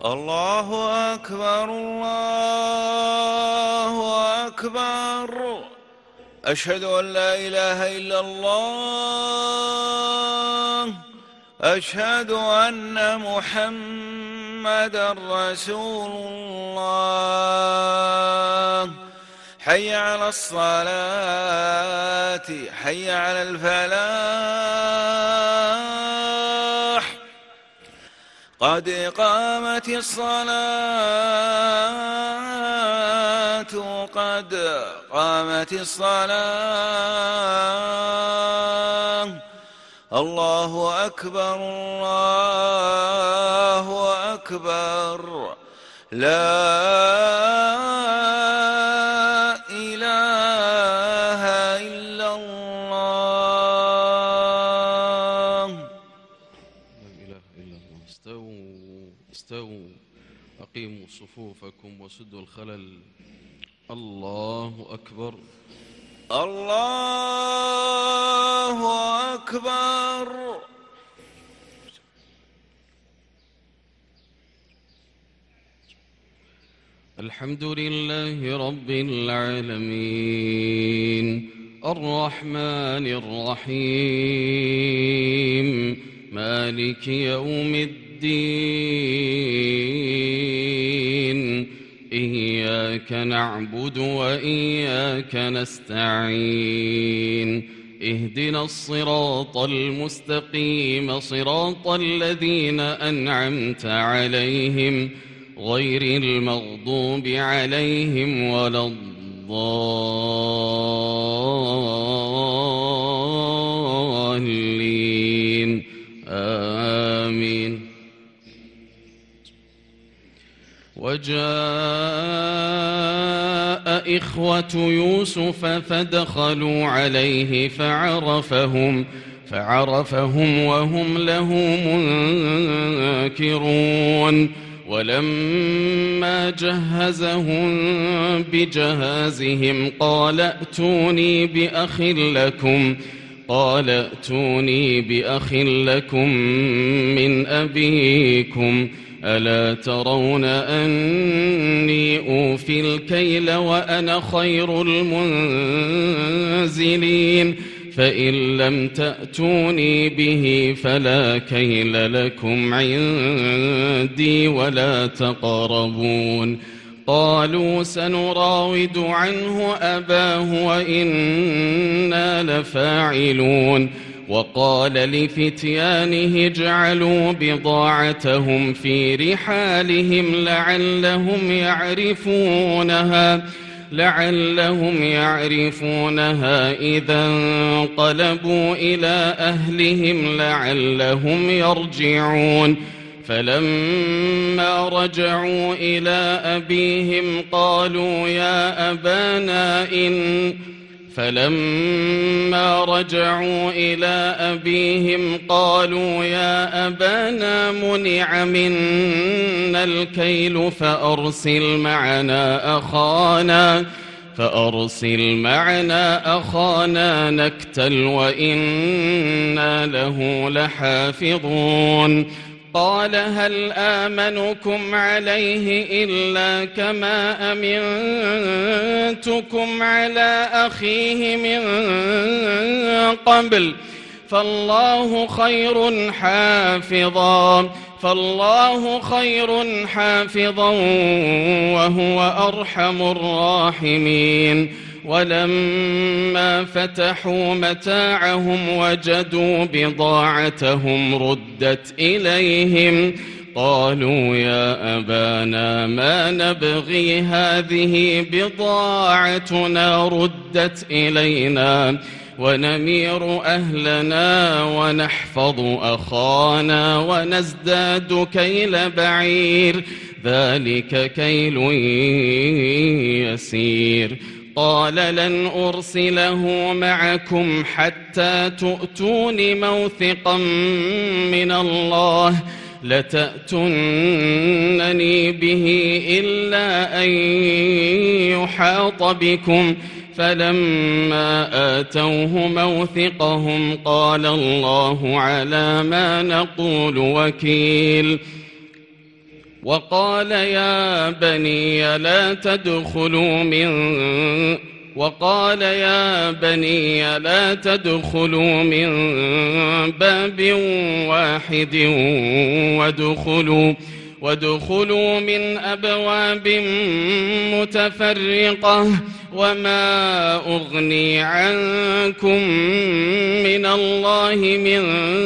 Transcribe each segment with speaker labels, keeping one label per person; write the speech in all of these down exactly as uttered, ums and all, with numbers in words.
Speaker 1: الله أكبر الله أكبر. أشهد أن لا إله إلا الله. أشهد أن محمدًا رسول الله. حي على الصلاة، حي على الفلاح، قد قامت الصلاة، قد قامت الصلاة. الله أكبر الله أكبر. لا إله إلا الله.
Speaker 2: لا إله إلا الله. استووا استووا، أقيموا صفوفكم وسدوا الخلل. الله أكبر
Speaker 1: الله أكبر.
Speaker 2: الحمد لله رب العالمين، الرحمن الرحيم، مالك يوم الدين. إياك نعبد وإياك نستعين. اهدنا الصراط المستقيم، صراط الذين أنعمت عليهم غير المغضوب عليهم ولا الضالين. آمين. وجاء إخوة يوسف فدخلوا عليه فعرفهم فعرفهم وهم له منكرون. ولما جهزهم بجهازهم قال ائتوني بأخ لكم قال ائتوني بأخ لكم من أبيكم، ألا ترون أني أوفي الكيل وأنا خير المنزلين؟ فإن لم تأتوني به فلا كيل لكم عندي ولا تقربون. قالوا سنراود عنه أباه وإنا لفاعلون. وقال لفتيانه اجعلوا بضاعتهم في رحالهم لعلهم يعرفونها لعلهم يعرفونها إذا انقلبوا إلى أهلهم لعلهم يرجعون. فلما رجعوا إلى أبيهم قالوا يا أبانا إن فلما رجعوا إلى أبيهم قالوا يا أبانا منع منا الكيل فأرسل معنا أخانا فأرسل معنا أخانا نكتل وإنا له لحافظون. قال هل آمنكم عليه إلا كما أمنتكم على أخيه من قبل فالله خير حافظا فالله خير حافظا وهو أرحم الراحمين. ولما فتحوا متاعهم وجدوا بضاعتهم ردت إليهم قالوا يا أبانا ما نبغي هذه بضاعتنا ردت إلينا ونمير أهلنا ونحفظ أخانا ونزداد كيل بعير ذلك كيل يسير. قال لن أرسله معكم حتى تؤتون موثقا من الله لتأتونني به إلا أن يحاط بكم. فلما آتوه موثقهم قال الله على ما نقول وكيل. وقال يا بني لا تدخلوا من وقال يا بني لا تدخلوا من باب واحد وادخلوا وادخلوا من أبواب متفرقة وما أغني عنكم من الله من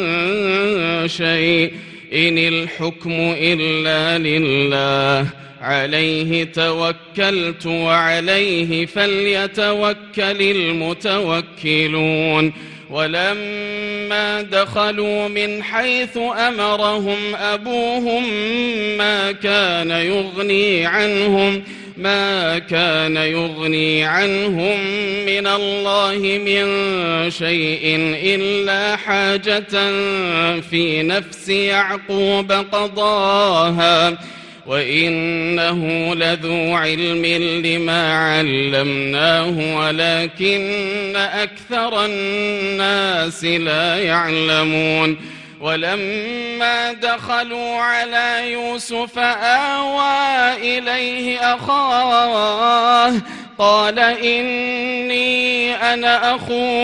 Speaker 2: شيء إن الحكم إلا لله عليه توكلت وعليه فليتوكل المتوكلون ولما دخلوا من حيث أمرهم أبوهم ما كان يغني عنهم ما كان يغني عنهم من الله من شيء إلا حاجة في نفس يعقوب قضاها وإنه لذو علم لما علمناه ولكن أكثر الناس لا يعلمون ولما دخلوا على يوسف آوى إليه أخاه قال إني أنا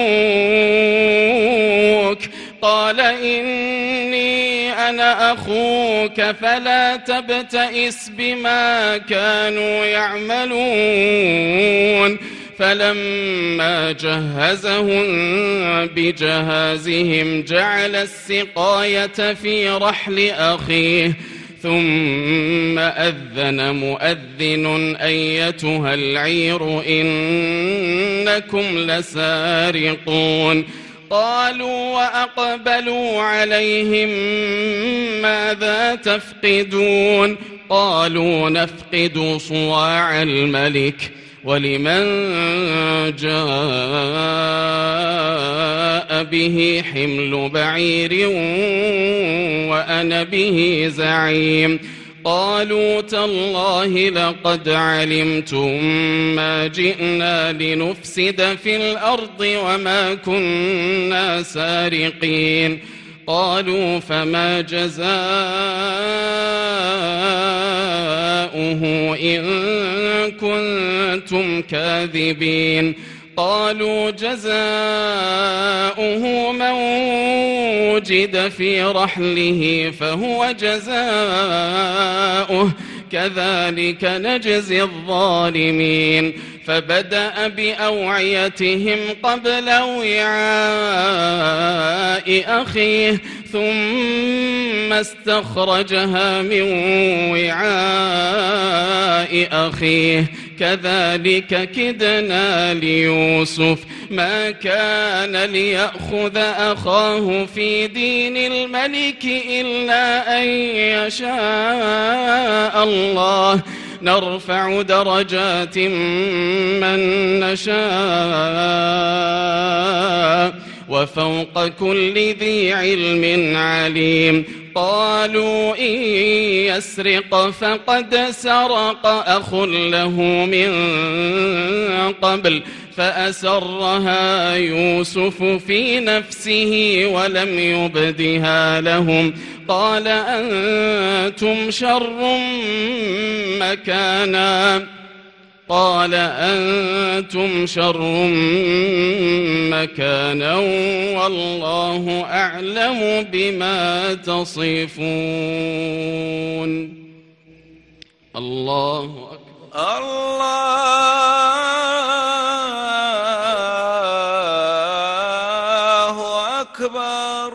Speaker 2: أخوك قال إني أنا أخوك فلا تبتئس بما كانوا يعملون فلما جهزهم بجهازهم جعل السقاية في رحل أخيه ثم أذن مؤذن أيتها العير إنكم لسارقون قالوا وأقبلوا عليهم ماذا تفقدون قالوا نفقد صواع الملك ولمن جاء به حمل بعير وأنا به زعيم قالوا تالله لقد علمتم ما جئنا لنفسد في الأرض وما كنا سارقين قالوا فما جزاؤه إن كنتم كاذبين قالوا جزاؤه من وجد في رحله فهو جزاؤه كذلك نجزي الظالمين فبدأ بأوعيتهم قبل وعاء أخيه ثم استخرجها من وعاء أخيه كذلك كدنا ليوسف ما كان ليأخذ أخاه في دين الملك إلا أن يشاء الله نرفع درجات من نشاء وفوق كل ذي علم عليم قالوا إن يسرق فقد سرق أخ له من قبل فأسرها يوسف في نفسه ولم يبدها لهم قال أنتم شر مكانا قال أنتم شر مكانا والله أعلم بما تصفون الله أكبر
Speaker 1: الله أكبر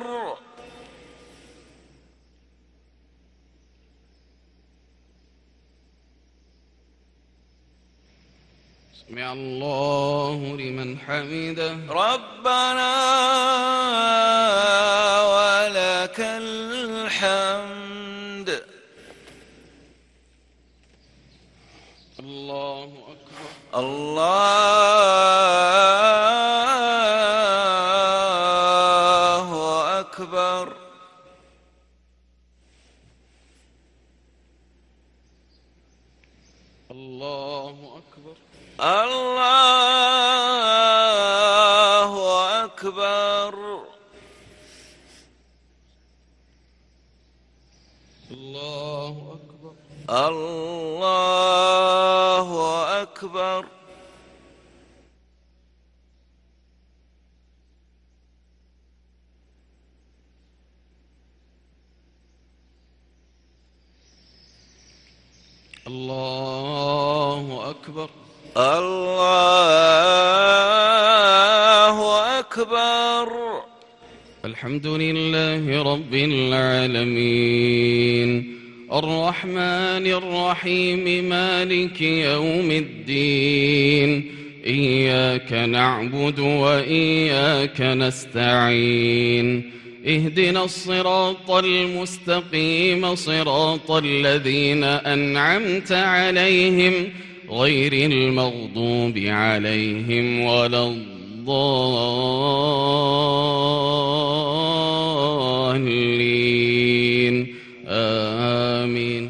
Speaker 2: سمع الله لمن حمده
Speaker 1: ربنا ولك الحمد
Speaker 2: الله أكبر
Speaker 1: الله أكبر
Speaker 2: الله أكبر
Speaker 1: الله أكبر
Speaker 2: الله أكبر
Speaker 1: الله أكبر.
Speaker 2: الله أكبر.
Speaker 1: الله أكبر.
Speaker 2: الحمد لله رب العالمين الرحمن الرحيم مالك يوم الدين إياك نعبد وإياك نستعين اهدنا الصراط المستقيم صراط الذين أنعمت عليهم غير المغضوب عليهم ولا الضالين آمين.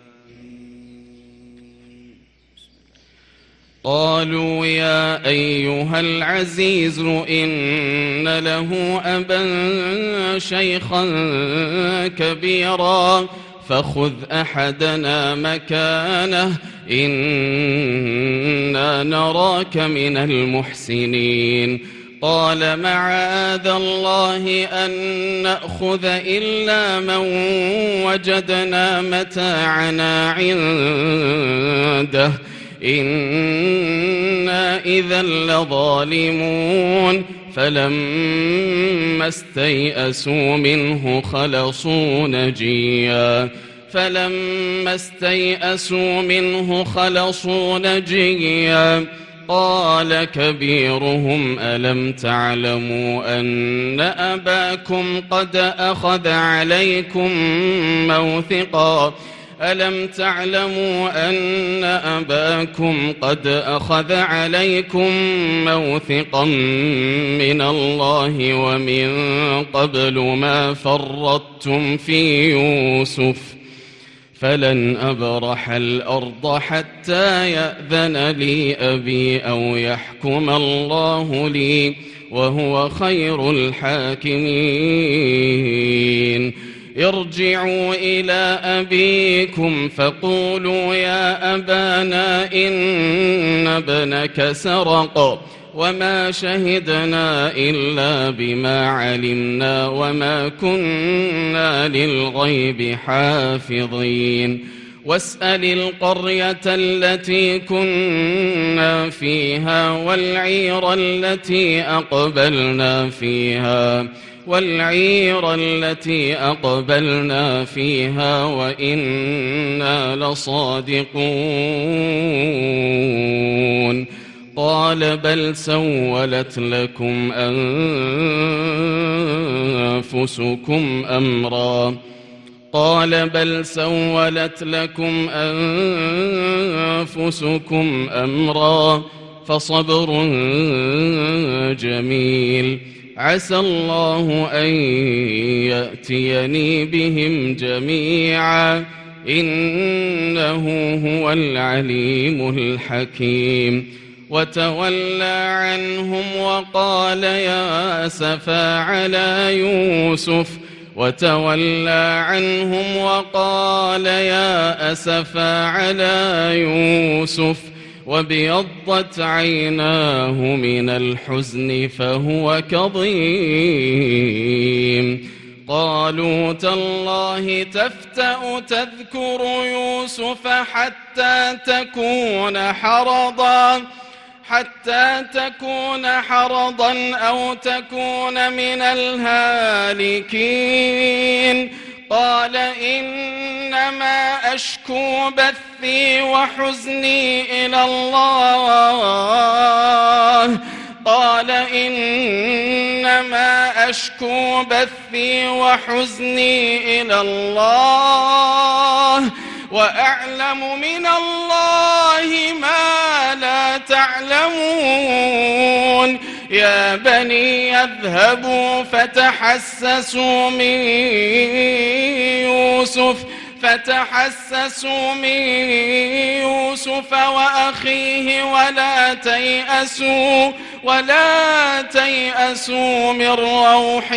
Speaker 2: قالوا يا أيها العزيز إن له أبا شيخا كبيرا فخذ أحدنا مكانه إنا نراك من المحسنين. قال معاذ الله أن نأخذ إلا من وجدنا متاعنا عنده إنا إذا لظالمون. فلما استيئسوا منه خلصوا نجيا فلما استيئسوا منه خلصوا نجيا قال كبيرهم ألم تعلموا أن أباكم قد أخذ عليكم موثقا ألم تعلموا أن أباكم قد أخذ عليكم موثقا من الله ومن قبل ما فرطتم في يوسف فلن أبرح الأرض حتى يأذن لي أبي أو يحكم الله لي وهو خير الحاكمين. ارجعوا إلى أبيكم فقولوا يا أبانا إن ابنك سرق وما شهدنا إلا بما علمنا وما كنا للغيب حافظين. واسأل القرية التي كنا فيها والعير التي أقبلنا فيها والعير التي أقبلنا فيها وإنا لصادقون. قال بل سولت لكم أنفسكم أمرا قال بل سولت لكم أنفسكم أمرا فصبر جميل عسى الله أن يأتيني بهم جميعا إنه هو العليم الحكيم. وتولى عنهم وقال يا أسفا على يوسف وتولى عنهم وقال يا أسفا على يوسف وابيضت عيناه من الحزن فهو كظيم. قالوا تالله تفتأ تذكر يوسف حتى تكون حرضا حتى تكون حرضا أو تكون من الهالكين. قال إنما أشكو بثي وحزني إلى الله قال إنما أشكو بثي وحزني إلى الله وأعلم من الله ما لا تعلمون. يا بني اذهبوا فتحسسوا من يوسف فتحسسوا من يوسف وأخيه ولا تيأسوا ولا تيأسوا من روح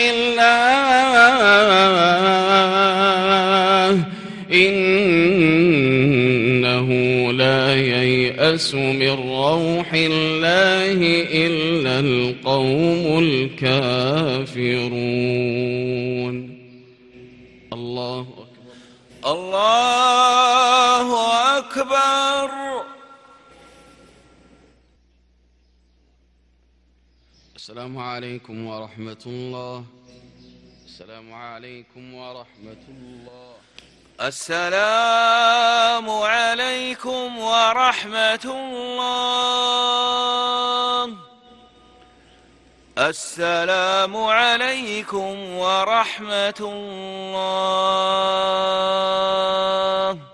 Speaker 2: الله إن ييأس من روح الله إلا القوم الكافرون. الله أكبر.
Speaker 1: الله أكبر.
Speaker 2: السلام عليكم ورحمة الله. السلام عليكم ورحمة الله.
Speaker 1: السلام عليكم ورحمة الله. السلام عليكم ورحمة الله.